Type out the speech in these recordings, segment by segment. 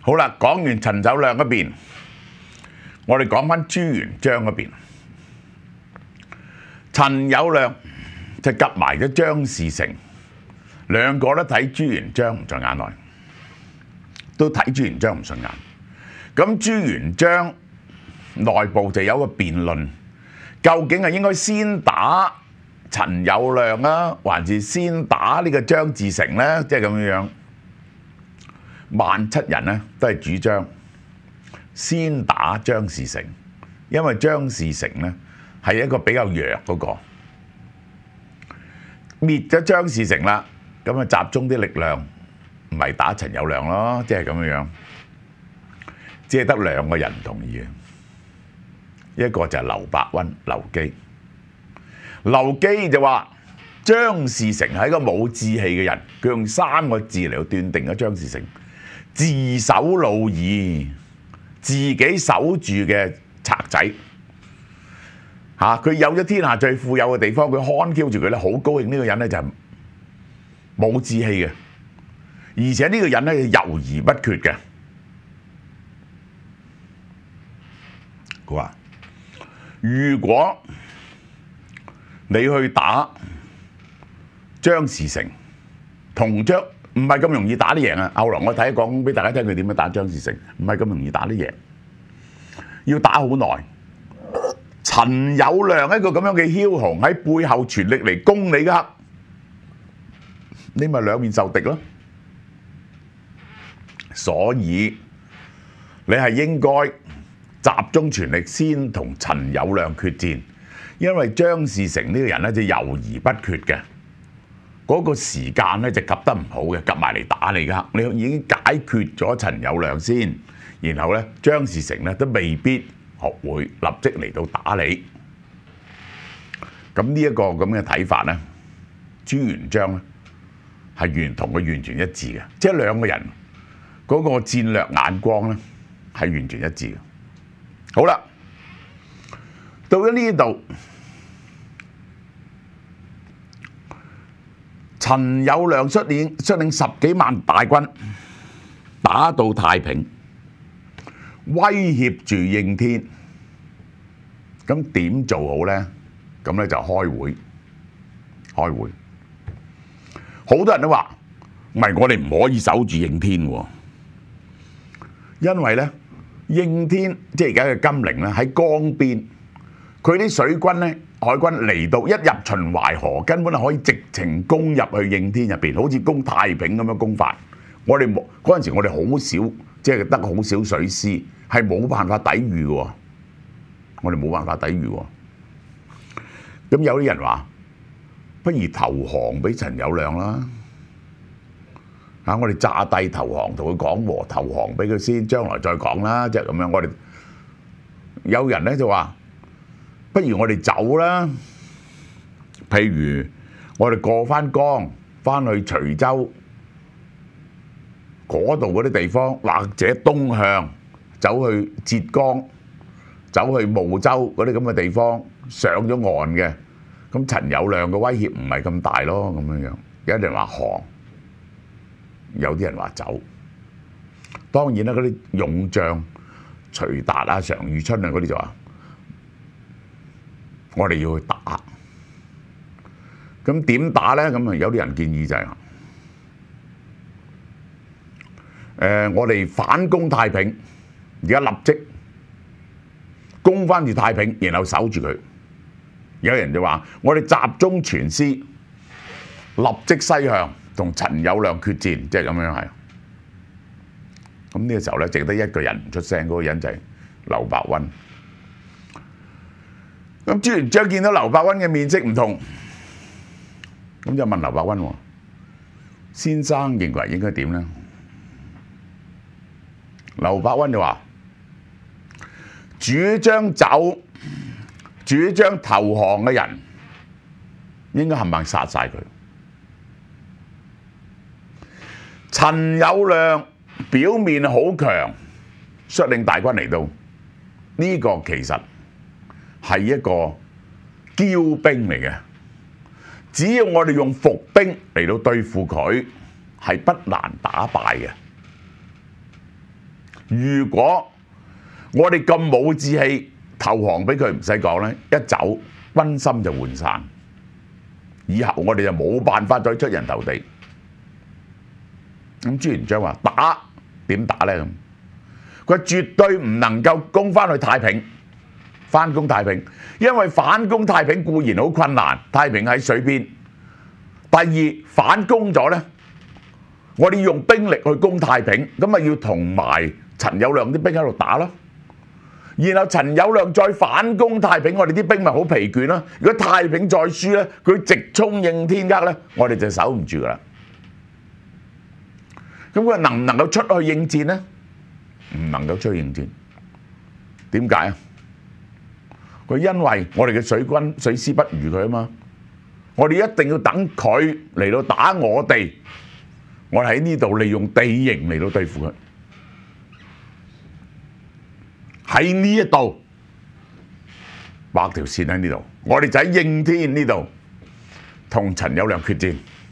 好啦，講完陳友諒嗰邊，我哋講翻朱元璋嗰邊。陳友諒就夾埋咗張士誠，兩個都睇朱元璋唔順眼來，都睇朱元璋唔順眼。咁朱元璋內部就有個辯論，究竟係應該先打陳友諒啊，還是先打呢個張士誠呢？即係咁樣。萬七人呢都係主張先打張士誠，因為張士誠呢係一個比較弱嗰個，滅咗張士誠啦，咁啊集中啲力量，唔係打陳友諒咯，即係咁樣。只係得兩個人唔同意嘅，一個就係劉伯溫、劉基。劉基就話張士誠係一個冇志氣嘅人，佢用3個字嚟斷定咗張士誠。自守老矣，自己守住嘅賊仔嚇，佢有咗天下最富有嘅地方，佢看 Q 住佢咧，好高興。呢個人咧就係冇志氣嘅，而且呢個人咧猶豫不決嘅。佢話：如果你去打張士誠，同張唔係咁容易打得贏啊！後來我睇講俾大家聽佢點樣打張士誠，唔係咁容易打得贏，要打好耐。陳友諒一個咁樣嘅梟雄喺背後全力嚟攻你嘅刻，你咪兩面受敵咯。所以你係應該集中全力先同陳友諒決戰，因為張士誠呢個人咧就猶豫不決嘅。嗰個時間咧就夾得唔好嘅，夾埋嚟打你噶，你已經解決咗陳友諒先，然後咧張士誠咧都未必學會立即嚟到打你。咁呢一個咁嘅睇法咧，朱元璋咧係同佢完全一致嘅，即係兩個人嗰個戰略眼光咧係完全一致嘅。好啦，到咗呢度。陳友諒率領10幾萬大軍打到太平，威脅住應天。咁點做好呢？咁咧就開會。好多人都話：唔係，我哋唔可以守住應天喎，因為咧應天即係而家嘅金陵咧喺江邊，佢啲水軍咧。海軍嚟到一入秦淮河，根本係可以直情攻入去應天入邊，好似攻太平咁樣攻法。我哋冇嗰陣時，我哋好少，即係得好少水師，係冇辦法抵禦嘅。我哋冇辦法抵禦喎。咁有啲人話：不如投降俾陳友諒啦。嚇！我哋詐帝投降，同佢講和，投降俾佢先，將來再講啦。即係咁樣。我哋有人咧就話：不如我哋走啦，譬如我哋過翻江，翻去徐州嗰度嗰啲地方，或者東向走去浙江，走去睦州嗰啲咁嘅地方，上咗岸嘅，咁陳友諒嘅威脅唔係咁大咯，咁樣樣。有啲人話降，有啲人話走。當然啦，嗰啲勇將徐達啊、常遇春啊嗰啲就話：我哋要去打，咁點打呢？咁啊有啲人建議就係我哋反攻太平，而家立即攻翻住太平，然後守住佢。有人就話：我哋集中全師，立即西向同陳友諒決戰，即係咁樣係。咁呢個時候咧，淨得一個人唔出聲，嗰個人就係劉伯溫。咁朱元璋見到劉伯溫嘅面色唔同，咁就問劉伯溫：先生認為應該點呢？劉伯溫就話：主張走、主張投降嘅人，應該冚唪唥殺晒佢。陳友諒表面好強，率領大軍嚟到，呢個其實係一個驕兵嚟嘅。只要我哋用伏兵嚟到對付佢，係不難打敗嘅。 如果我哋咁冇志氣投降俾佢，唔使講咧，一走軍心就渙散，以後我哋就冇辦法再出人頭地。咁朱元璋話：打點打咧咁？佢絕對唔能夠攻翻去太平，翻攻太平，因為反攻太平固然好困難，太平喺水邊。第二反攻咗咧，我哋用兵力去攻太平，咁咪要同埋陳友諒啲兵喺度打咯。然後陳友諒再反攻太平，我哋啲兵咪好疲倦咯。如果太平再輸咧，佢直衝應天厄咧，我哋就守唔住噶啦。咁佢能唔能夠出去應戰咧？唔能夠出去應戰。點解啊？佢因為我哋嘅水師不如佢啊嘛。我哋一定要等佢嚟到打我哋，我哋喺呢度利用地形嚟到對付佢。喺呢一度畫條線喺呢度，我哋就喺應天呢度同陳友諒決戰。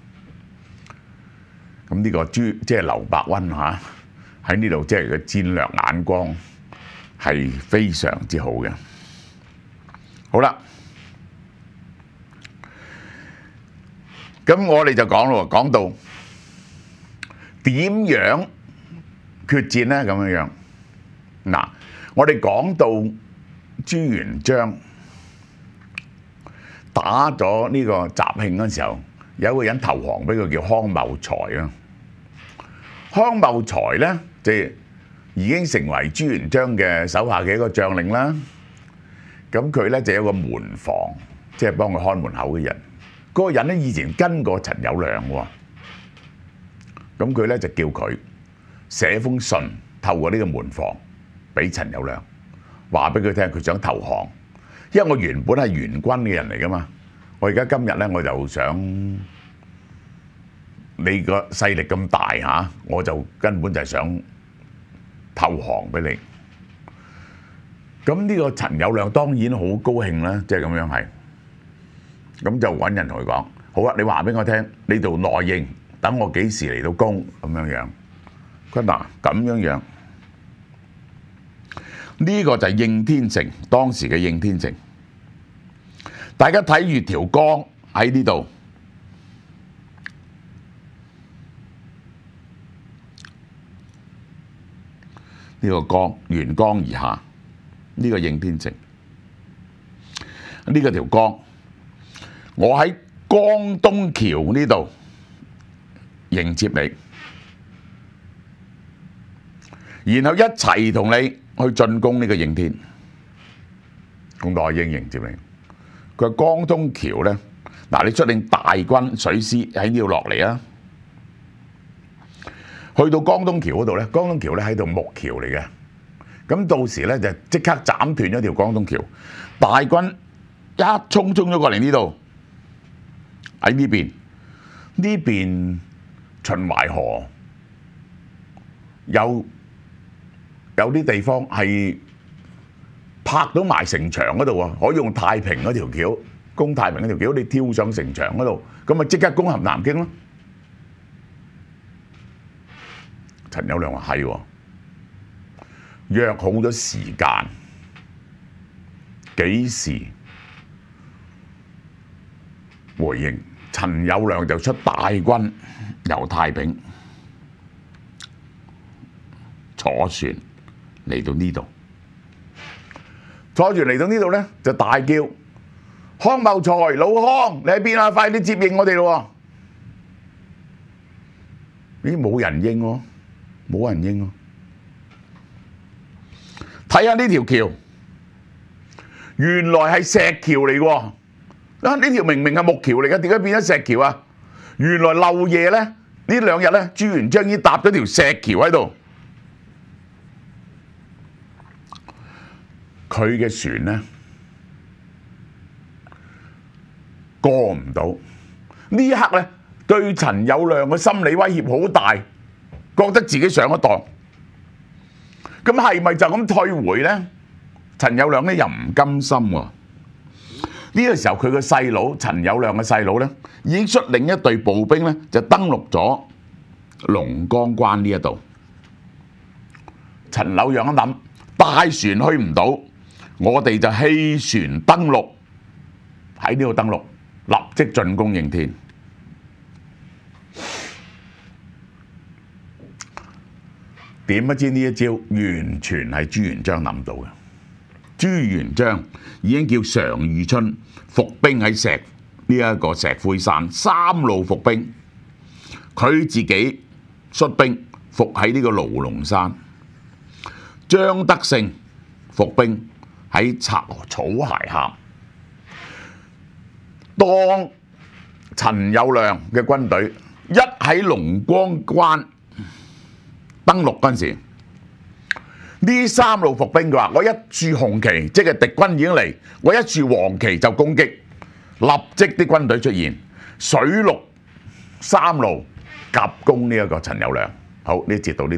咁呢個即係劉伯溫嚇喺呢度，即係佢戰略眼光係非常之好嘅。好啦，咁我哋就講咯，講到點樣決戰咧？咁樣樣嗱。我哋講到朱元璋打咗呢個習慶嗰時候，有個人投降俾佢，叫康茂才啊。康茂才咧，就已經成為朱元璋嘅手下嘅一個將領啦。咁佢咧就有個門房，即係幫佢看門口嘅人。嗰個人咧以前跟過陳友諒喎。咁佢咧就叫佢寫封信，透過呢個門房，俾陳友諒，話俾佢聽佢想投降，因為我原本係元軍嘅人嚟噶嘛，我而家今日咧我就想你個勢力咁大嚇，我就根本就係想投降俾你。咁呢個陳友諒當然好高興啦，即係咁樣係，咁就揾人同佢講：好啊，你話俾我聽，你做內應，等我幾時嚟到攻咁樣樣。佢嗱咁樣樣。呢個就係應天城，當時嘅應天城。大家睇住條江喺呢度，呢個江沿江而下，呢個應天城。呢個條江，我喺江東橋呢度迎接你，然後一齊同你去進攻呢個應天，咁內應迎接你。佢話江東橋咧，嗱你出領大軍水師喺呢度落嚟啊！去到江東橋嗰度咧，江東橋咧喺度木橋嚟嘅，咁到時咧就即刻斬斷咗條江東橋，大軍一衝咗過嚟呢度，喺呢邊秦淮河有啲地方係拍到埋城牆嗰度啊，可以用太平嗰條橋攻太平嗰條橋，你跳上城牆嗰度，咁咪即刻攻陷南京咯。陳友諒話係喎，約好咗時間，幾時回應？陳友諒就出大軍由太平坐船嚟到呢度，坐住嚟到呢度咧，就大叫：康茂才，老康，你喺邊啊？快啲接應我哋咯！咦，冇人應喎，冇人應喎。睇下呢條橋，原來係石橋嚟喎。啊，呢條明明係木橋嚟嘅，點解變咗石橋啊？原來漏夜咧，呢兩日咧，朱元璋已經搭咗條石橋喺度。佢嘅船咧過唔到，呢一刻咧對陳友諒嘅心理威脅好大，覺得自己上咗當。咁係咪就咁退回咧？陳友諒咧又唔甘心喎。呢個時候佢嘅細佬陳友諒嘅細佬咧已經率領一隊步兵咧就登陸咗龍江關呢一度。 陳柳讓一諗，大船去唔到，我哋就棄船登陸，喺呢度登陸，立即進攻應天。點不知呢一招完全係朱元璋諗到嘅。朱元璋已經叫常遇春伏兵喺呢一個石灰山3路伏兵，佢自己率兵伏喺呢個盧龍山。張德勝伏兵喺草鞋峽。當陳友諒嘅軍隊一喺龍江關登陸嗰陣時，呢3路伏兵佢話：我一豎紅旗，即係敵軍已經嚟；我一豎黃旗就攻擊。立即啲軍隊出現，水陸3路夾攻呢一個陳友諒。好，呢節到呢。